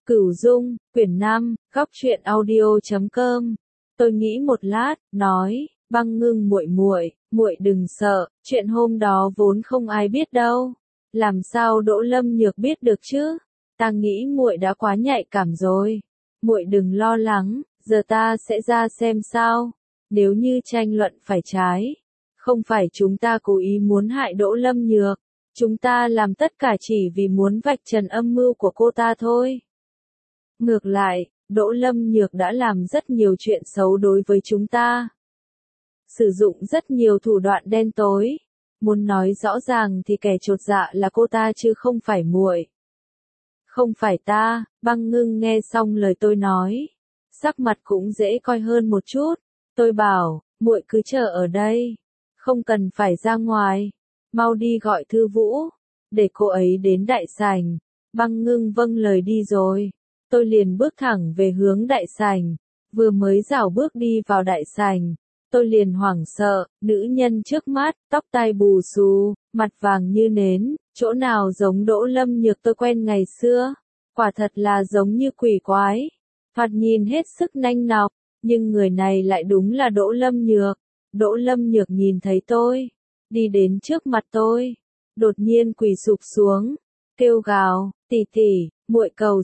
Cửu Dung, quyển 5, góc truyện audio.com. Tôi nghĩ một lát, nói, Băng Ngưng muội đừng sợ, chuyện hôm đó vốn không ai biết đâu. Làm sao Đỗ Lâm Nhược biết được chứ? Ta nghĩ muội đã quá nhạy cảm rồi. Muội đừng lo lắng, giờ ta sẽ ra xem sao. Nếu như tranh luận phải trái, không phải chúng ta cố ý muốn hại Đỗ Lâm Nhược, chúng ta làm tất cả chỉ vì muốn vạch trần âm mưu của cô ta thôi. Ngược lại, Đỗ Lâm Nhược đã làm rất nhiều chuyện xấu đối với chúng ta. Sử dụng rất nhiều thủ đoạn đen tối. Muốn nói rõ ràng thì kẻ chột dạ là cô ta chứ không phải muội. Không phải ta. Băng Ngưng nghe xong lời tôi nói, sắc mặt cũng dễ coi hơn một chút. Tôi bảo, muội cứ chờ ở đây, không cần phải ra ngoài, mau đi gọi Thư Vũ, để cô ấy đến đại sảnh. Băng Ngưng vâng lời đi rồi. Tôi liền bước thẳng về hướng đại sảnh. Vừa mới rảo bước đi vào đại sảnh, tôi liền hoảng sợ, nữ nhân trước mắt, tóc tai bù xù, mặt vàng như nến, chỗ nào giống Đỗ Lâm Nhược tôi quen ngày xưa, quả thật là giống như quỷ quái, thoạt nhìn hết sức nanh nọc, nhưng người này lại đúng là Đỗ Lâm Nhược. Đỗ Lâm Nhược nhìn thấy tôi, đi đến trước mặt tôi, đột nhiên quỳ sụp xuống, kêu gào, tỷ tỷ, muội cầu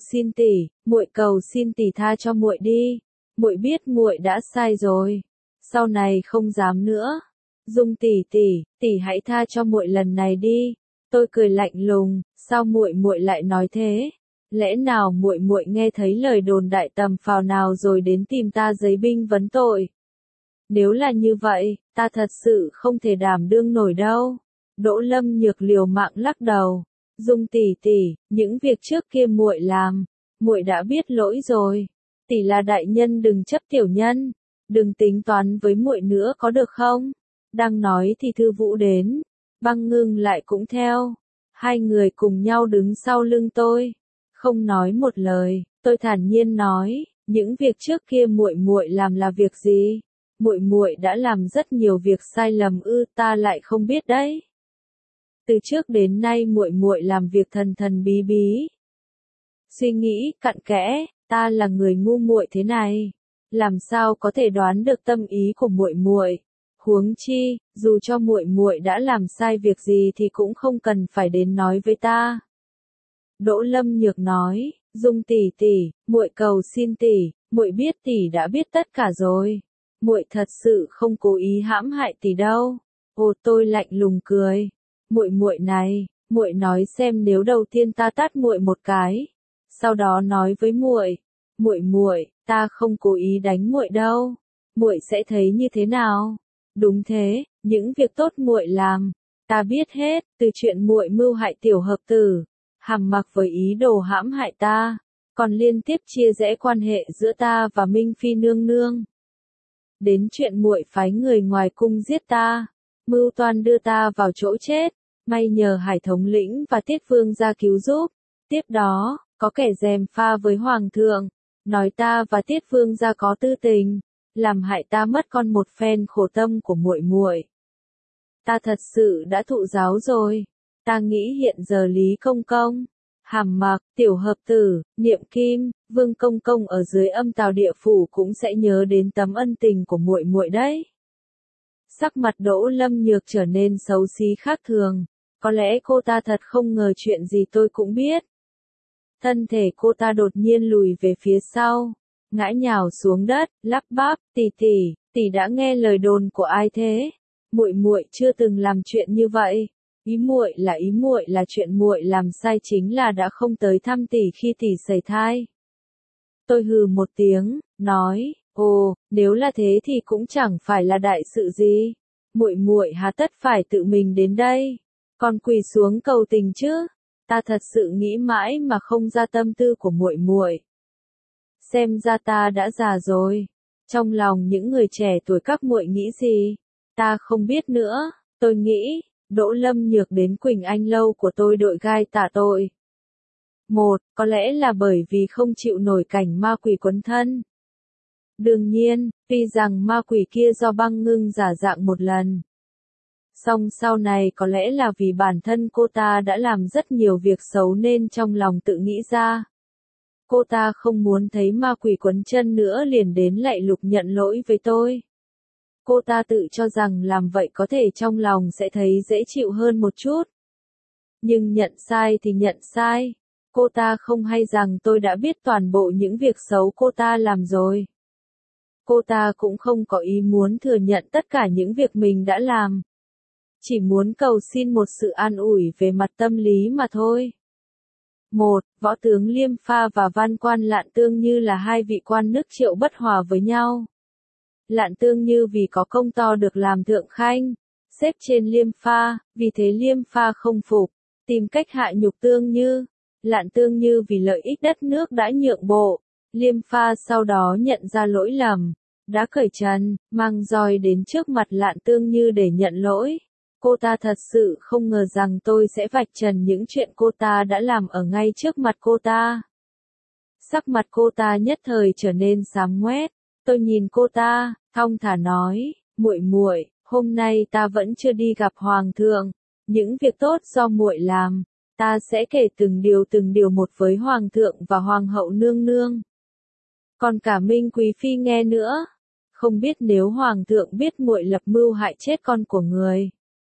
xin tỷ tha cho muội đi, muội biết muội đã sai rồi, sau này không dám nữa. Dung tỷ hãy tha cho muội lần này đi. Tôi cười lạnh lùng, sao muội lại nói thế? Lẽ nào muội nghe thấy lời đồn đại tầm phào nào rồi đến tìm ta giấy binh vấn tội? Nếu là như vậy, ta thật sự không thể đảm đương nổi đâu. Đỗ Lâm Nhược liều mạng lắc đầu. Dung tỷ, những việc trước kia muội làm, muội đã biết lỗi rồi. Tỷ là đại nhân đừng chấp tiểu nhân, đừng tính toán với muội nữa có được không? Đang nói thì Thư Vũ đến, Băng Ngưng lại cũng theo. Hai người cùng nhau đứng sau lưng tôi, không nói một lời. Tôi thản nhiên nói, những việc trước kia muội làm là việc gì? Muội đã làm rất nhiều việc sai lầm ta lại không biết đấy. Từ trước đến nay muội làm việc thần bí bí. Suy nghĩ cặn kẽ, ta là người ngu muội thế này, làm sao có thể đoán được tâm ý của muội? Huống chi, dù cho muội đã làm sai việc gì thì cũng không cần phải đến nói với ta. Đỗ Lâm Nhược nói, Dung tỷ, muội cầu xin tỷ, muội biết tỷ đã biết tất cả rồi. Muội thật sự không cố ý hãm hại tỷ đâu. Ồ, tôi lạnh lùng cười. Muội này, muội nói xem nếu đầu tiên ta tát muội một cái, sau đó nói với muội, ta không cố ý đánh muội đâu, muội sẽ thấy như thế nào? Đúng thế, những việc tốt muội làm, ta biết hết, từ chuyện muội mưu hại Tiểu Hợp Tử, Hàm Mặc với ý đồ hãm hại ta, còn liên tiếp chia rẽ quan hệ giữa ta và Minh Phi nương nương, đến chuyện muội phái người ngoài cung giết ta, mưu toan đưa ta vào chỗ chết, may nhờ Hải thống lĩnh và Tiết Vương ra cứu giúp. Tiếp đó, có kẻ gièm pha với Hoàng thượng, nói ta và Tiết Vương ra có tư tình, làm hại ta mất con một phen khổ tâm của muội. Ta thật sự đã thụ giáo rồi. Ta nghĩ hiện giờ Lý Công Công, Hàm Mặc, Tiểu Hợp Tử, Niệm Kim, Vương Công Công ở dưới Âm Tào Địa Phủ cũng sẽ nhớ đến tấm ân tình của muội đấy. Sắc mặt Đỗ Lâm Nhược trở nên xấu xí khác thường. Có lẽ cô ta thật không ngờ chuyện gì tôi cũng biết. Thân thể cô ta đột nhiên lùi về phía sau, ngã nhào xuống đất, lắp bắp, tỷ đã nghe lời đồn của ai thế? Muội chưa từng làm chuyện như vậy. Ý muội là chuyện muội làm sai chính là đã không tới thăm tỷ khi tỷ sẩy thai. Tôi hừ một tiếng, nói, ồ, nếu là thế thì cũng chẳng phải là đại sự gì. Muội hà tất phải tự mình đến đây, còn quỳ xuống cầu tình chứ? Ta thật sự nghĩ mãi mà không ra tâm tư của muội. Xem ra ta đã già rồi. Trong lòng những người trẻ tuổi các muội nghĩ gì? Ta không biết nữa. Tôi nghĩ, Đỗ Lâm Nhược đến Quỳnh Anh lâu của tôi đội gai tạ tội. Có lẽ là bởi vì không chịu nổi cảnh ma quỷ quấn thân. Đương nhiên, tuy rằng ma quỷ kia do Băng Ngưng giả dạng một lần. Song sau này có lẽ là vì bản thân cô ta đã làm rất nhiều việc xấu nên trong lòng tự nghĩ ra. Cô ta không muốn thấy ma quỷ quấn chân nữa liền đến lạy lục nhận lỗi với tôi. Cô ta tự cho rằng làm vậy có thể trong lòng sẽ thấy dễ chịu hơn một chút. Nhưng nhận sai thì nhận sai. Cô ta không hay rằng tôi đã biết toàn bộ những việc xấu cô ta làm rồi. Cô ta cũng không có ý muốn thừa nhận tất cả những việc mình đã làm. Chỉ muốn cầu xin một sự an ủi về mặt tâm lý mà thôi. 1. Võ tướng Liêm Pha và Văn quan Lạn Tương Như là hai vị quan nước Triệu bất hòa với nhau. Lạn Tương Như vì có công to được làm thượng khanh, xếp trên Liêm Pha, vì thế Liêm Pha không phục, tìm cách hạ nhục Tương Như. Lạn Tương Như vì lợi ích đất nước đã nhượng bộ. Liêm Pha sau đó nhận ra lỗi lầm, đã cởi trần, mang roi đến trước mặt Lạn Tương Như để nhận lỗi. Cô ta thật sự không ngờ rằng tôi sẽ vạch trần những chuyện cô ta đã làm ở ngay trước mặt cô ta. Sắc mặt cô ta nhất thời trở nên xám ngoét. Tôi nhìn cô ta, thong thả nói, muội muội, hôm nay ta vẫn chưa đi gặp hoàng thượng. Những việc tốt do muội làm, ta sẽ kể từng điều một với hoàng thượng và hoàng hậu nương nương. Còn cả Minh quý phi nghe nữa. Không biết nếu hoàng thượng biết muội lập mưu hại chết con của người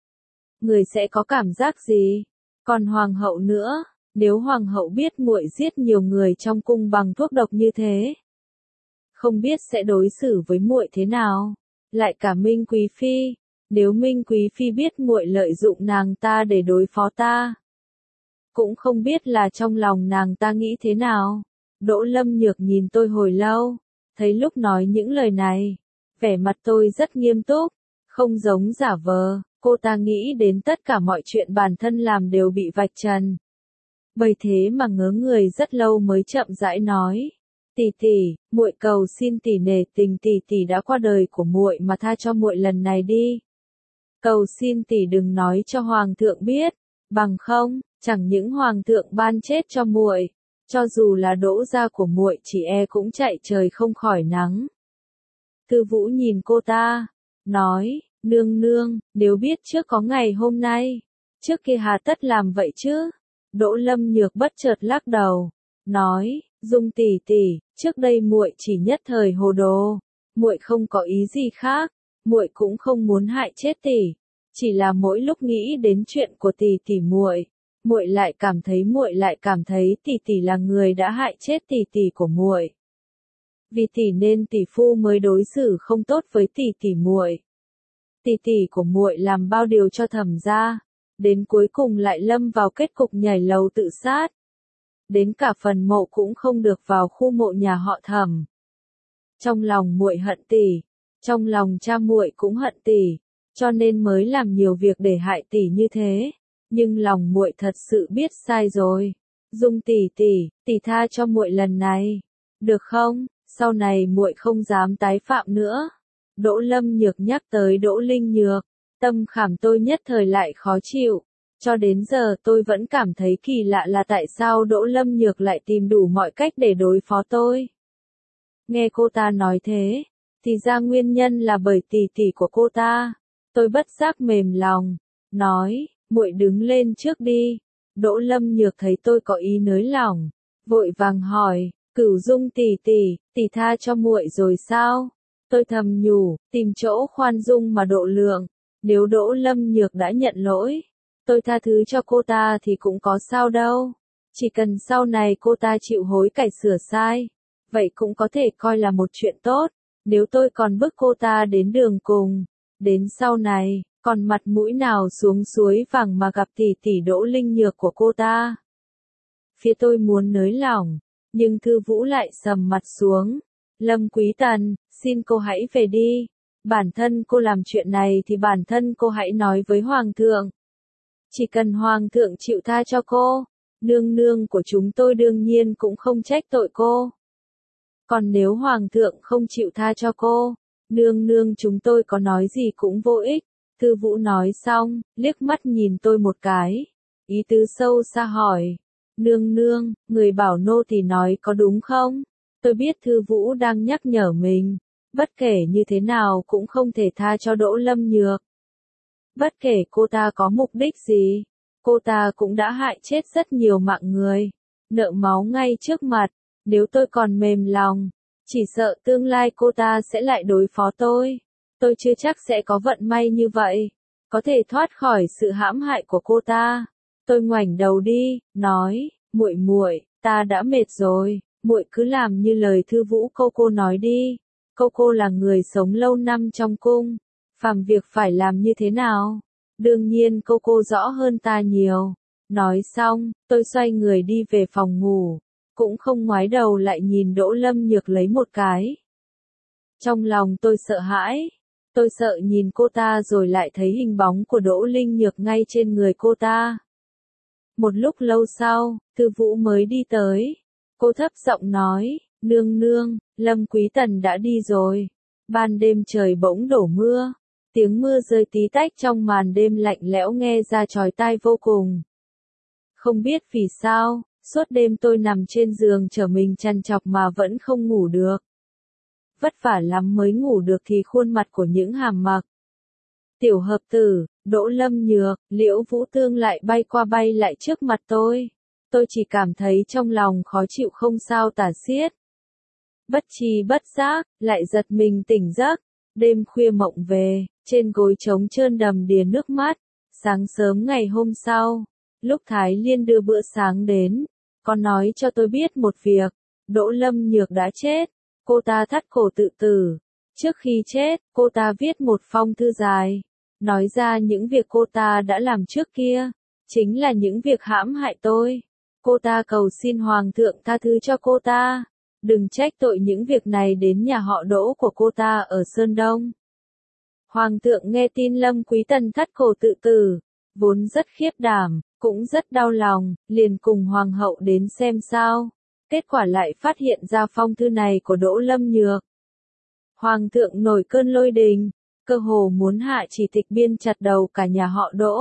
sẽ có cảm giác gì? Còn hoàng hậu nữa, nếu hoàng hậu biết muội giết nhiều người trong cung bằng thuốc độc như thế, không biết sẽ đối xử với muội thế nào? Lại cả Minh quý phi, nếu Minh quý phi biết muội lợi dụng nàng ta để đối phó ta, cũng không biết là trong lòng nàng ta nghĩ thế nào. Đỗ Lâm Nhược nhìn tôi hồi lâu, thấy lúc nói những lời này, vẻ mặt tôi rất nghiêm túc, không giống giả vờ. Cô ta nghĩ đến tất cả mọi chuyện bản thân làm đều bị vạch trần. Bởi thế mà ngớ người rất lâu mới chậm rãi nói. Tỷ tỷ, muội cầu xin tỷ nể tình tỷ tỷ đã qua đời của muội mà tha cho muội lần này đi. Cầu xin tỷ đừng nói cho hoàng thượng biết, bằng không, chẳng những hoàng thượng ban chết cho muội, cho dù là Đỗ gia của muội chỉ e cũng chạy trời không khỏi nắng. Thư Vũ nhìn cô ta, nói. Nương nương, nếu biết trước có ngày hôm nay, trước kia hà tất làm vậy chứ? Đỗ Lâm Nhược bất chợt lắc đầu, nói, Dung tỷ tỷ, trước đây muội chỉ nhất thời hồ đồ, muội không có ý gì khác, muội cũng không muốn hại chết tỷ, chỉ là mỗi lúc nghĩ đến chuyện của tỷ tỷ muội, muội lại cảm thấy tỷ tỷ là người đã hại chết tỷ tỷ của muội. Vì tỷ nên tỷ phu mới đối xử không tốt với tỷ tỷ muội. Tỷ tỷ của muội làm bao điều cho Thẩm gia, đến cuối cùng lại lâm vào kết cục nhảy lầu tự sát. Đến cả phần mộ cũng không được vào khu mộ nhà họ Thẩm. Trong lòng muội hận tỷ, trong lòng cha muội cũng hận tỷ, cho nên mới làm nhiều việc để hại tỷ như thế. Nhưng lòng muội thật sự biết sai rồi. Dung tỷ tỷ tha cho muội lần này, được không? Sau này muội không dám tái phạm nữa. Đỗ Lâm Nhược nhắc tới Đỗ Linh Nhược, tâm khảm tôi nhất thời lại khó chịu. Cho đến giờ tôi vẫn cảm thấy kỳ lạ là tại sao Đỗ Lâm Nhược lại tìm đủ mọi cách để đối phó tôi. Nghe cô ta nói thế, thì ra nguyên nhân là bởi tỷ tỷ của cô ta. Tôi bất giác mềm lòng, nói, muội đứng lên trước đi. Đỗ Lâm Nhược thấy tôi có ý nới lỏng, vội vàng hỏi, Cửu Dung tỷ tha cho muội rồi sao? Tôi thầm nhủ, tìm chỗ khoan dung mà độ lượng. Nếu Đỗ Lâm Nhược đã nhận lỗi, tôi tha thứ cho cô ta thì cũng có sao đâu. Chỉ cần sau này cô ta chịu hối cải sửa sai, vậy cũng có thể coi là một chuyện tốt. Nếu tôi còn bức cô ta đến đường cùng, đến sau này, còn mặt mũi nào xuống suối vàng mà gặp tỷ tỷ Đỗ Linh Nhược của cô ta. Phía tôi muốn nới lỏng, nhưng Thư Vũ lại sầm mặt xuống. Lâm Quý Tần, xin cô hãy về đi. Bản thân cô làm chuyện này thì bản thân cô hãy nói với Hoàng thượng. Chỉ cần Hoàng thượng chịu tha cho cô, nương nương của chúng tôi đương nhiên cũng không trách tội cô. Còn nếu Hoàng thượng không chịu tha cho cô, nương nương chúng tôi có nói gì cũng vô ích. Thư Vũ nói xong, liếc mắt nhìn tôi một cái. Ý tứ sâu xa hỏi. Nương nương, người bảo nô thì nói có đúng không? Tôi biết Thư Vũ đang nhắc nhở mình. Bất kể như thế nào cũng không thể tha cho Đỗ Lâm Nhược. Bất kể cô ta có mục đích gì, cô ta cũng đã hại chết rất nhiều mạng người. Nợ máu ngay trước mặt. Nếu tôi còn mềm lòng, chỉ sợ tương lai cô ta sẽ lại đối phó tôi. Tôi chưa chắc sẽ có vận may như vậy, có thể thoát khỏi sự hãm hại của cô ta. Tôi ngoảnh đầu đi, nói, muội muội, ta đã mệt rồi, muội cứ làm như lời Thư Vũ cô nói đi. Cô là người sống lâu năm trong cung, phàm việc phải làm như thế nào? Đương nhiên cô rõ hơn ta nhiều. Nói xong, tôi xoay người đi về phòng ngủ, cũng không ngoái đầu lại nhìn Đỗ Lâm Nhược lấy một cái. Trong lòng tôi sợ hãi, tôi sợ nhìn cô ta rồi lại thấy hình bóng của Đỗ Linh Nhược ngay trên người cô ta. Một lúc lâu sau, Thư Vũ mới đi tới. Cô thấp giọng nói, nương nương, Lâm Quý Tần đã đi rồi. Ban đêm trời bỗng đổ mưa. Tiếng mưa rơi tí tách trong màn đêm lạnh lẽo nghe ra chói tai vô cùng. Không biết vì sao, suốt đêm tôi nằm trên giường trở mình trằn trọc mà vẫn không ngủ được. Vất vả lắm mới ngủ được thì khuôn mặt của những hàm mặc. Tiểu hợp tử, Đỗ Lâm Nhược, Liễu Vũ Tương lại bay qua bay lại trước mặt tôi. Tôi chỉ cảm thấy trong lòng khó chịu không sao tả xiết. Bất tri bất giác, lại giật mình tỉnh giấc. Đêm khuya mộng về, trên gối trống trơn đầm đìa nước mắt. Sáng sớm ngày hôm sau, lúc Thái Liên đưa bữa sáng đến, có nói cho tôi biết một việc. Đỗ Lâm Nhược đã chết. Cô ta thắt cổ tự tử. Trước khi chết, cô ta viết một phong thư dài, nói ra những việc cô ta đã làm trước kia, chính là những việc hãm hại tôi. Cô ta cầu xin Hoàng thượng tha thứ cho cô ta, đừng trách tội những việc này đến nhà họ Đỗ của cô ta ở Sơn Đông. Hoàng thượng nghe tin Lâm Quý Tần thắt cổ tự tử, vốn rất khiếp đảm, cũng rất đau lòng, liền cùng Hoàng hậu đến xem sao. Kết quả lại phát hiện ra phong thư này của Đỗ Lâm Nhược. Hoàng thượng nổi cơn lôi đình, cơ hồ muốn hạ chỉ tịch biên chặt đầu cả nhà họ Đỗ.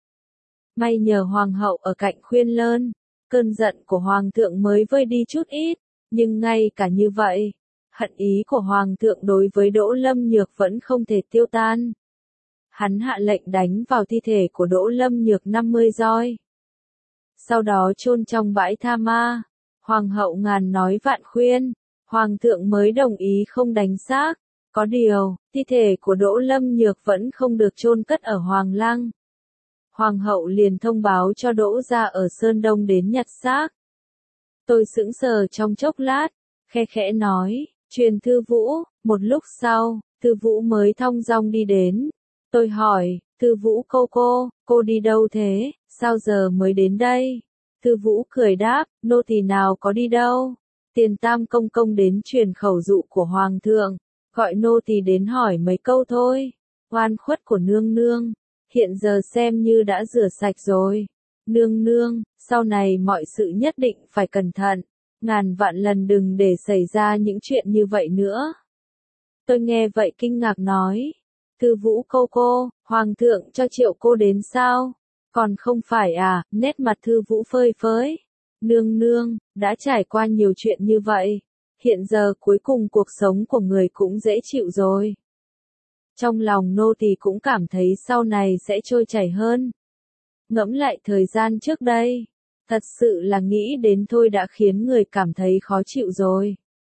May nhờ Hoàng hậu ở cạnh khuyên lơn, cơn giận của Hoàng thượng mới vơi đi chút ít, nhưng ngay cả như vậy, hận ý của Hoàng thượng đối với Đỗ Lâm Nhược vẫn không thể tiêu tan. Hắn hạ lệnh đánh vào thi thể của Đỗ Lâm Nhược 50 roi. Sau đó chôn trong bãi tha ma. Hoàng hậu ngàn nói vạn khuyên, Hoàng thượng mới đồng ý không đánh xác. Có điều, thi thể của Đỗ Lâm Nhược vẫn không được chôn cất ở Hoàng Lăng. Hoàng hậu liền thông báo cho Đỗ gia ở Sơn Đông đến nhặt xác. Tôi sững sờ trong chốc lát, khe khẽ nói, truyền Thư Vũ. Một lúc sau, Thư Vũ mới thong dong đi đến. Tôi hỏi, Thư Vũ cô đi đâu thế, sao giờ mới đến đây? Thư Vũ cười đáp, nô tỳ nào có đi đâu. Tiền Tam công công đến truyền khẩu dụ của Hoàng thượng, gọi nô tỳ đến hỏi mấy câu thôi. Oan khuất của nương nương, hiện giờ xem như đã rửa sạch rồi. Nương nương, sau này mọi sự nhất định phải cẩn thận, ngàn vạn lần đừng để xảy ra những chuyện như vậy nữa. Tôi nghe vậy kinh ngạc nói, Thư Vũ Hoàng thượng cho triệu cô đến sao? Còn không phải à, nét mặt Thư Vũ phơi phới. Nương nương, đã trải qua nhiều chuyện như vậy. Hiện giờ cuối cùng cuộc sống của người cũng dễ chịu rồi. Trong lòng nô tỳ cũng cảm thấy sau này sẽ trôi chảy hơn. Ngẫm lại thời gian trước đây, thật sự là nghĩ đến thôi đã khiến người cảm thấy khó chịu rồi.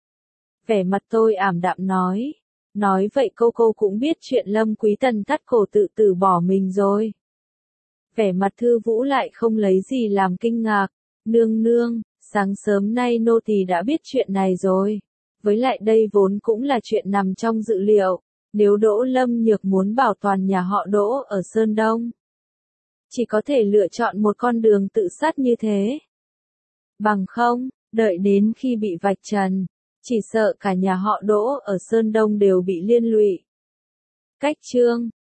Vẻ mặt tôi ảm đạm nói vậy cô cũng biết chuyện Lâm Quý Tần thắt cổ tự tử bỏ mình rồi. Vẻ mặt Thư Vũ lại không lấy gì làm kinh ngạc. Nương nương, sáng sớm nay nô tỳ đã biết chuyện này rồi. Với lại đây vốn cũng là chuyện nằm trong dự liệu. Nếu Đỗ Lâm Nhược muốn bảo toàn nhà họ Đỗ ở Sơn Đông, chỉ có thể lựa chọn một con đường tự sát như thế. Bằng không, đợi đến khi bị vạch trần, chỉ sợ cả nhà họ Đỗ ở Sơn Đông đều bị liên lụy. Cách chương